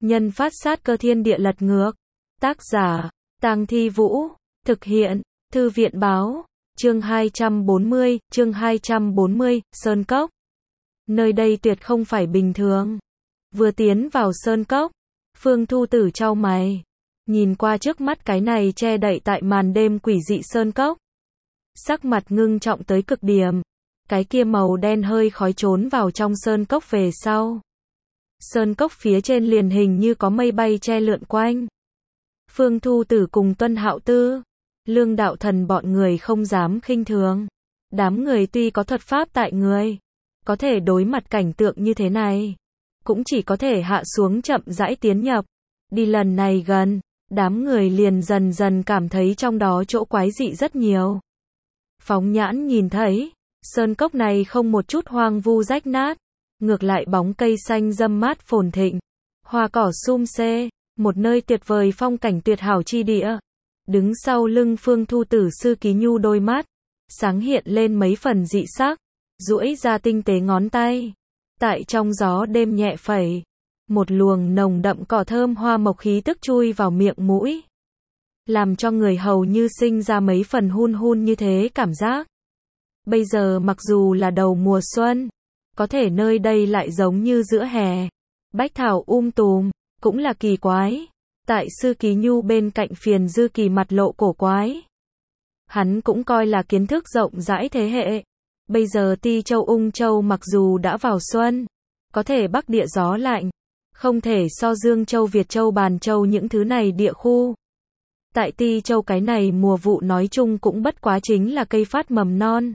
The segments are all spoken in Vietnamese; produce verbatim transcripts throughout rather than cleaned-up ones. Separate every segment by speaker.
Speaker 1: Nhân phát sát cơ thiên địa lật ngược. Tác giả, Tang Thi Vũ. Thực hiện, Thư viện báo. Chương hai trăm bốn mươi, chương hai trăm bốn mươi, Sơn Cốc. Nơi đây tuyệt không phải bình thường. Vừa tiến vào Sơn Cốc, Phương Thu Tử chau mày. Nhìn qua trước mắt cái này che đậy tại màn đêm quỷ dị Sơn Cốc. Sắc mặt ngưng trọng tới cực điểm. Cái kia màu đen hơi khói trốn vào trong Sơn Cốc về sau. Sơn Cốc phía trên liền hình như có mây bay che lượn quanh. Phương Thu Tử cùng Tuân Hạo Tư, Lương Đạo Thần bọn người không dám khinh thường. Đám người tuy có thuật pháp tại người, có thể đối mặt cảnh tượng như thế này, cũng chỉ có thể hạ xuống chậm rãi tiến nhập. Đi lần này gần, đám người liền dần dần cảm thấy trong đó chỗ quái dị rất nhiều. Phóng nhãn nhìn thấy, Sơn Cốc này không một chút hoang vu rách nát, ngược lại bóng cây xanh râm mát phồn thịnh, hoa cỏ sum xê, một nơi tuyệt vời phong cảnh tuyệt hảo chi địa. Đứng sau lưng Phương Thu Tử Sư Ký Nhu đôi mắt sáng hiện lên mấy phần dị sắc, duỗi ra tinh tế ngón tay, tại trong gió đêm nhẹ phẩy, một luồng nồng đậm cỏ thơm hoa mộc khí tức chui vào miệng mũi, làm cho người hầu như sinh ra mấy phần hun hun như thế cảm giác. Bây giờ mặc dù là đầu mùa xuân, có thể nơi đây lại giống như giữa hè, bách thảo um tùm, cũng là kỳ quái. Tại Sư Ký Nhu bên cạnh Phiền Dư Kỳ mặt lộ cổ quái. Hắn cũng coi là kiến thức rộng rãi thế hệ. Bây giờ Ti Châu Ung Châu mặc dù đã vào xuân, có thể bắc địa gió lạnh, không thể so Dương Châu Việt Châu Bàn Châu những thứ này địa khu. Tại Ti Châu cái này mùa vụ nói chung cũng bất quá chính là cây phát mầm non.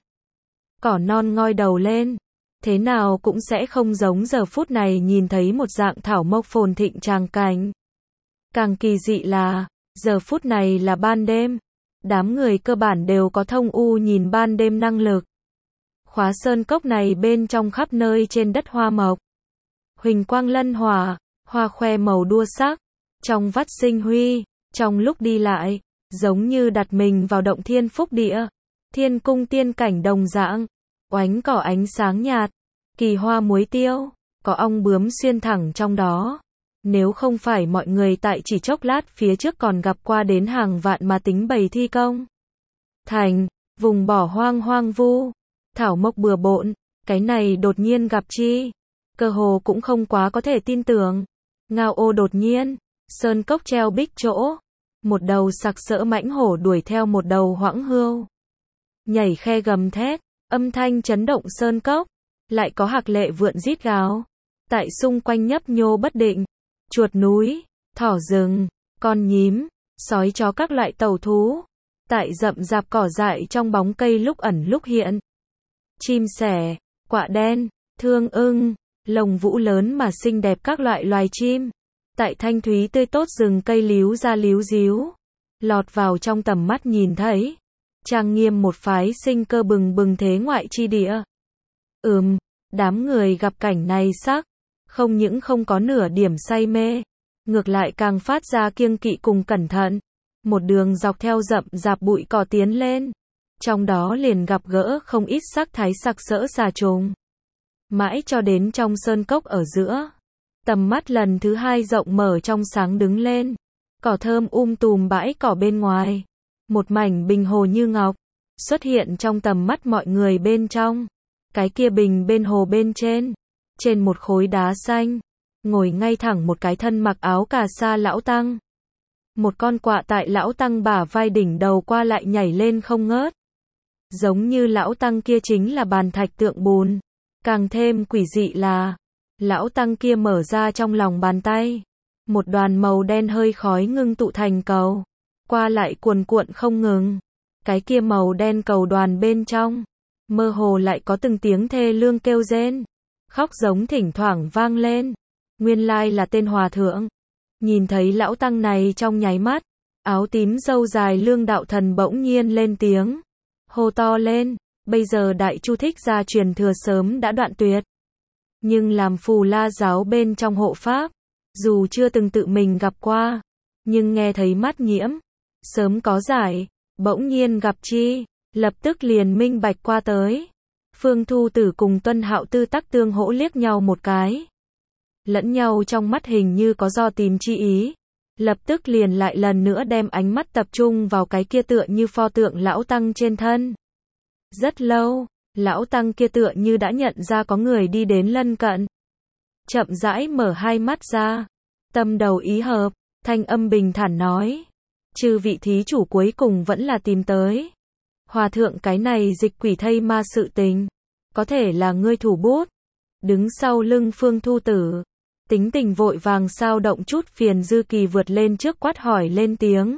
Speaker 1: Cỏ non ngoi đầu lên, thế nào cũng sẽ không giống giờ phút này nhìn thấy một dạng thảo mộc phồn thịnh tràng cảnh. Càng kỳ dị là, giờ phút này là ban đêm, đám người cơ bản đều có thông u nhìn ban đêm năng lực. Khóa Sơn Cốc này bên trong khắp nơi trên đất hoa mộc, huỳnh quang lân hòa, hoa khoe màu đua sắc, trong vắt sinh huy, trong lúc đi lại, giống như đặt mình vào động thiên phúc địa, thiên cung tiên cảnh đồng dạng, oánh cỏ ánh sáng nhạt, kỳ hoa muối tiêu, có ong bướm xuyên thẳng trong đó. Nếu không phải mọi người tại chỉ chốc lát phía trước còn gặp qua đến hàng vạn mà tính bày thi công. Thành, vùng bỏ hoang hoang vu, thảo mộc bừa bộn, cái này đột nhiên gặp chi, cơ hồ cũng không quá có thể tin tưởng. Ngao ô đột nhiên, Sơn Cốc treo bích chỗ, một đầu sặc sỡ mãnh hổ đuổi theo một đầu hoãng hươu. Nhảy khe gầm thét, âm thanh chấn động Sơn Cốc, lại có hạc lệ vượn rít gào, tại xung quanh nhấp nhô bất định. Chuột núi, thỏ rừng, con nhím, sói chó các loại tẩu thú, tại rậm rạp cỏ dại trong bóng cây lúc ẩn lúc hiện. Chim sẻ, quạ đen, thương ưng, lồng vũ lớn mà xinh đẹp các loại loài chim, tại thanh thúy tươi tốt rừng cây líu ra líu díu, lọt vào trong tầm mắt nhìn thấy. Trang nghiêm một phái sinh cơ bừng bừng thế ngoại chi địa. Ừm, đám người gặp cảnh này sắc. Không những không có nửa điểm say mê, ngược lại càng phát ra kiêng kỵ cùng cẩn thận. Một đường dọc theo rậm rạp bụi cỏ tiến lên, trong đó liền gặp gỡ không ít sắc thái sặc sỡ xà trùng. Mãi cho đến trong Sơn Cốc ở giữa, tầm mắt lần thứ hai rộng mở trong sáng đứng lên, cỏ thơm um tùm bãi cỏ bên ngoài, một mảnh bình hồ như ngọc, xuất hiện trong tầm mắt mọi người bên trong. Cái kia bình bên hồ bên trên, trên một khối đá xanh, ngồi ngay thẳng một cái thân mặc áo cà sa lão tăng. Một con quạ tại lão tăng bả vai đỉnh đầu qua lại nhảy lên không ngớt. Giống như lão tăng kia chính là bàn thạch tượng bùn. Càng thêm quỷ dị là, lão tăng kia mở ra trong lòng bàn tay. Một đoàn màu đen hơi khói ngưng tụ thành cầu, qua lại cuồn cuộn không ngừng. Cái kia màu đen cầu đoàn bên trong, mơ hồ lại có từng tiếng thê lương kêu rên. Khóc giống thỉnh thoảng vang lên. Nguyên lai là tên hòa thượng. Nhìn thấy lão tăng này trong nháy mắt, áo tím râu dài Lương Đạo Thần bỗng nhiên lên tiếng, hô to lên. Bây giờ Đại Chu Thích gia truyền thừa sớm đã đoạn tuyệt, nhưng làm Phù La giáo bên trong hộ pháp, dù chưa từng tự mình gặp qua, nhưng nghe thấy mắt nhiễm, sớm có giải, bỗng nhiên gặp chi, lập tức liền minh bạch qua tới. Phương Thu Tử cùng Tuân Hạo Tư tắc tương hỗ liếc nhau một cái. lẫn nhau trong mắt hình như có do tìm chi ý. Lập tức liền lại lần nữa đem ánh mắt tập trung vào cái kia tựa như pho tượng lão tăng trên thân. Rất lâu, lão tăng kia tựa như đã nhận ra có người đi đến lân cận. Chậm rãi mở hai mắt ra, tâm đầu ý hợp, thanh âm bình thản nói. Chư vị thí chủ cuối cùng vẫn là tìm tới. Hòa thượng cái này dịch quỷ thây ma sự tình, có thể là ngươi thủ bút. Đứng sau lưng Phương Thu Tử, tính tình vội vàng sao động chút phiền Dư Kỳ vượt lên trước quát hỏi lên tiếng.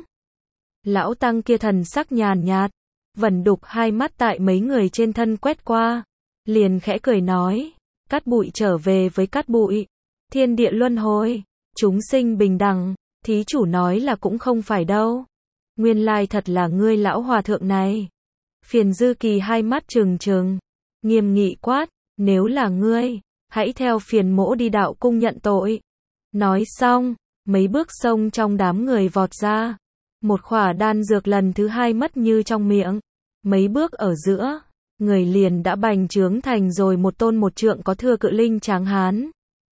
Speaker 1: Lão tăng kia thần sắc nhàn nhạt, vẩn đục hai mắt tại mấy người trên thân quét qua, liền khẽ cười nói, cát bụi trở về với cát bụi, thiên địa luân hồi, chúng sinh bình đẳng, thí chủ nói là cũng không phải đâu. Nguyên lai thật là ngươi lão hòa thượng này. Phiền Dư Kỳ hai mắt trừng trừng, nghiêm nghị quát, nếu là ngươi, hãy theo phiền mỗ đi đạo cung nhận tội. Nói xong, mấy bước xông trong đám người vọt ra. Một khỏa đan dược lần thứ hai mất như trong miệng. Mấy bước ở giữa, người liền đã bành trướng thành rồi một tôn một trượng có thưa cự linh tráng hán.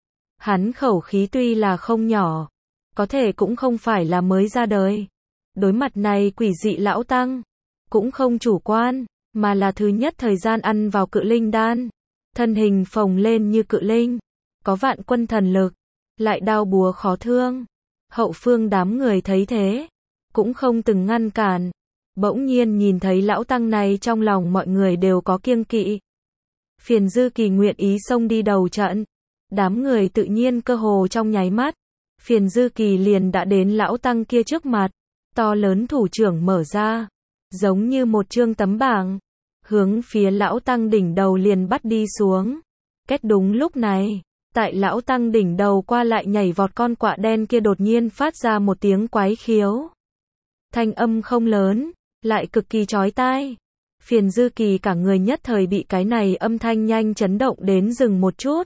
Speaker 1: Hắn khẩu khí tuy là không nhỏ, có thể cũng không phải là mới ra đời. Đối mặt này quỷ dị lão tăng, cũng không chủ quan, mà là thứ nhất thời gian ăn vào cự linh đan. Thân hình phồng lên như cự linh, có vạn quân thần lực, lại đao búa khó thương. Hậu phương đám người thấy thế, cũng không từng ngăn cản. Bỗng nhiên nhìn thấy lão tăng này trong lòng mọi người đều có kiêng kỵ. Phiền Dư Kỳ nguyện ý xông đi đầu trận. Đám người tự nhiên cơ hồ trong nháy mắt. Phiền Dư Kỳ liền đã đến lão tăng kia trước mặt. To lớn thủ trưởng mở ra, giống như một chương tấm bảng. Hướng phía lão tăng đỉnh đầu liền bắt đi xuống. Kết đúng lúc này, tại lão tăng đỉnh đầu qua lại nhảy vọt con quạ đen kia đột nhiên phát ra một tiếng quái khiếu. Thanh âm không lớn, lại cực kỳ chói tai. Phiền Dư Kỳ cả người nhất thời bị cái này âm thanh nhanh chấn động đến dừng một chút.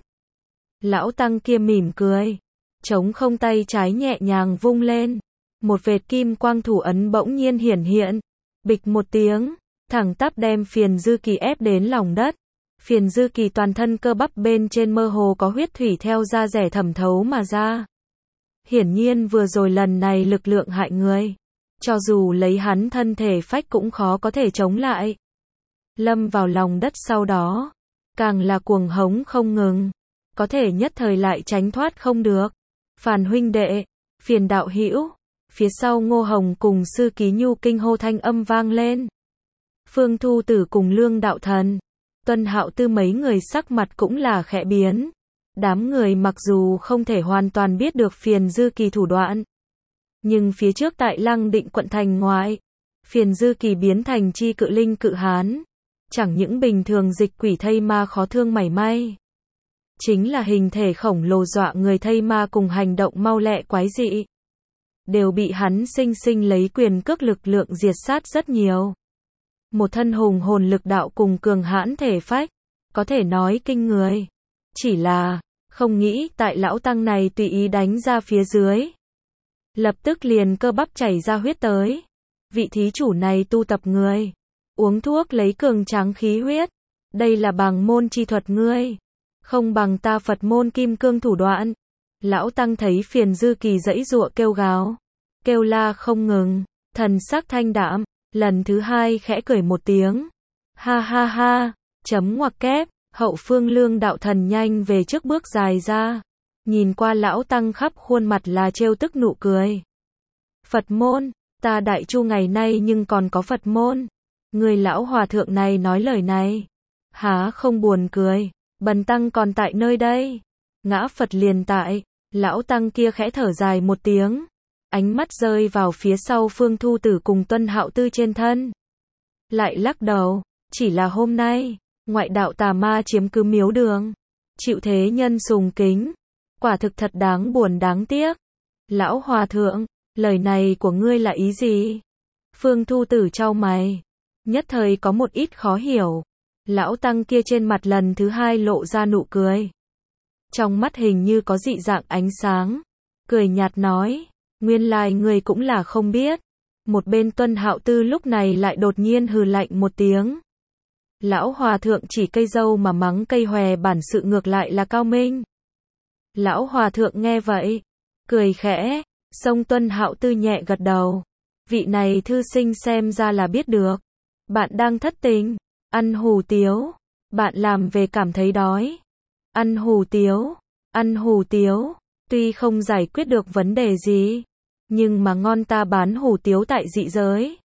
Speaker 1: Lão tăng kia mỉm cười, chống không tay trái nhẹ nhàng vung lên. Một vệt kim quang thủ ấn bỗng nhiên hiển hiện. Bịch một tiếng, thẳng tắp đem Phiền Dư Kỳ ép đến lòng đất. Phiền Dư Kỳ toàn thân cơ bắp bên trên mơ hồ có huyết thủy theo da rẻ thẩm thấu mà ra. Hiển nhiên vừa rồi lần này lực lượng hại người. Cho dù lấy hắn thân thể phách cũng khó có thể chống lại. Lâm vào lòng đất sau đó, càng là cuồng hống không ngừng. Có thể nhất thời lại tránh thoát không được. Phàn huynh đệ, Phiền đạo hữu. Phía sau Ngô Hồng cùng Sư Ký Nhu kinh hô thanh âm vang lên. Phương Thu Tử cùng Lương Đạo Thần, Tuân Hạo Tư mấy người sắc mặt cũng là khẽ biến. Đám người mặc dù không thể hoàn toàn biết được Phiền Dư Kỳ thủ đoạn, nhưng phía trước tại Lăng Định quận thành ngoại, Phiền Dư Kỳ biến thành chi cự linh cự hán, chẳng những bình thường dịch quỷ thây ma khó thương mảy may, chính là hình thể khổng lồ dọa người thây ma cùng hành động mau lẹ quái dị, đều bị hắn sinh sinh lấy quyền cước lực lượng diệt sát rất nhiều. Một thân hùng hồn lực đạo cùng cường hãn thể phách, có thể nói kinh người. Chỉ là, không nghĩ tại lão tăng này tùy ý đánh ra phía dưới. Lập tức liền cơ bắp chảy ra huyết tới. Vị thí chủ này tu tập người, uống thuốc lấy cường tráng khí huyết. Đây là bằng môn chi thuật ngươi, không bằng ta Phật môn kim cương thủ đoạn. Lão tăng thấy Phiền Dư Kỳ giãy giụa kêu gào, kêu la không ngừng, thần sắc thanh đạm, lần thứ hai khẽ cười một tiếng. Ha ha ha, chấm ngoặc kép, hậu phương Lương Đạo Thần nhanh về trước bước dài ra, nhìn qua lão tăng khắp khuôn mặt là trêu tức nụ cười. Phật môn, ta Đại Chu ngày nay nhưng còn có Phật môn. Người lão hòa thượng này nói lời này, há không buồn cười, bần tăng còn tại nơi đây. Ngã Phật liền tại, lão tăng kia khẽ thở dài một tiếng, ánh mắt rơi vào phía sau Phương Thu Tử cùng Tuân Hạo Tư trên thân. Lại lắc đầu, chỉ là hôm nay, ngoại đạo tà ma chiếm cứ miếu đường, chịu thế nhân sùng kính, quả thực thật đáng buồn đáng tiếc. Lão hòa thượng, lời này của ngươi là ý gì? Phương Thu Tử chau mày, nhất thời có một ít khó hiểu. Lão tăng kia trên mặt lần thứ hai lộ ra nụ cười. Trong mắt hình như có dị dạng ánh sáng, cười nhạt nói, nguyên lai người cũng là không biết. Một bên Tuân Hạo Tư lúc này lại đột nhiên hừ lạnh một tiếng. Lão hòa thượng chỉ cây dâu mà mắng cây hòe bản sự ngược lại là cao minh. Lão hòa thượng nghe vậy, cười khẽ, Song Tuân Hạo Tư nhẹ gật đầu. Vị này thư sinh xem ra là biết được. Bạn đang thất tình, ăn hủ tiếu, bạn làm về cảm thấy đói. Ăn hủ tiếu, ăn hủ tiếu, tuy không giải quyết được vấn đề gì, nhưng mà ngon ta bán hủ tiếu tại dị giới.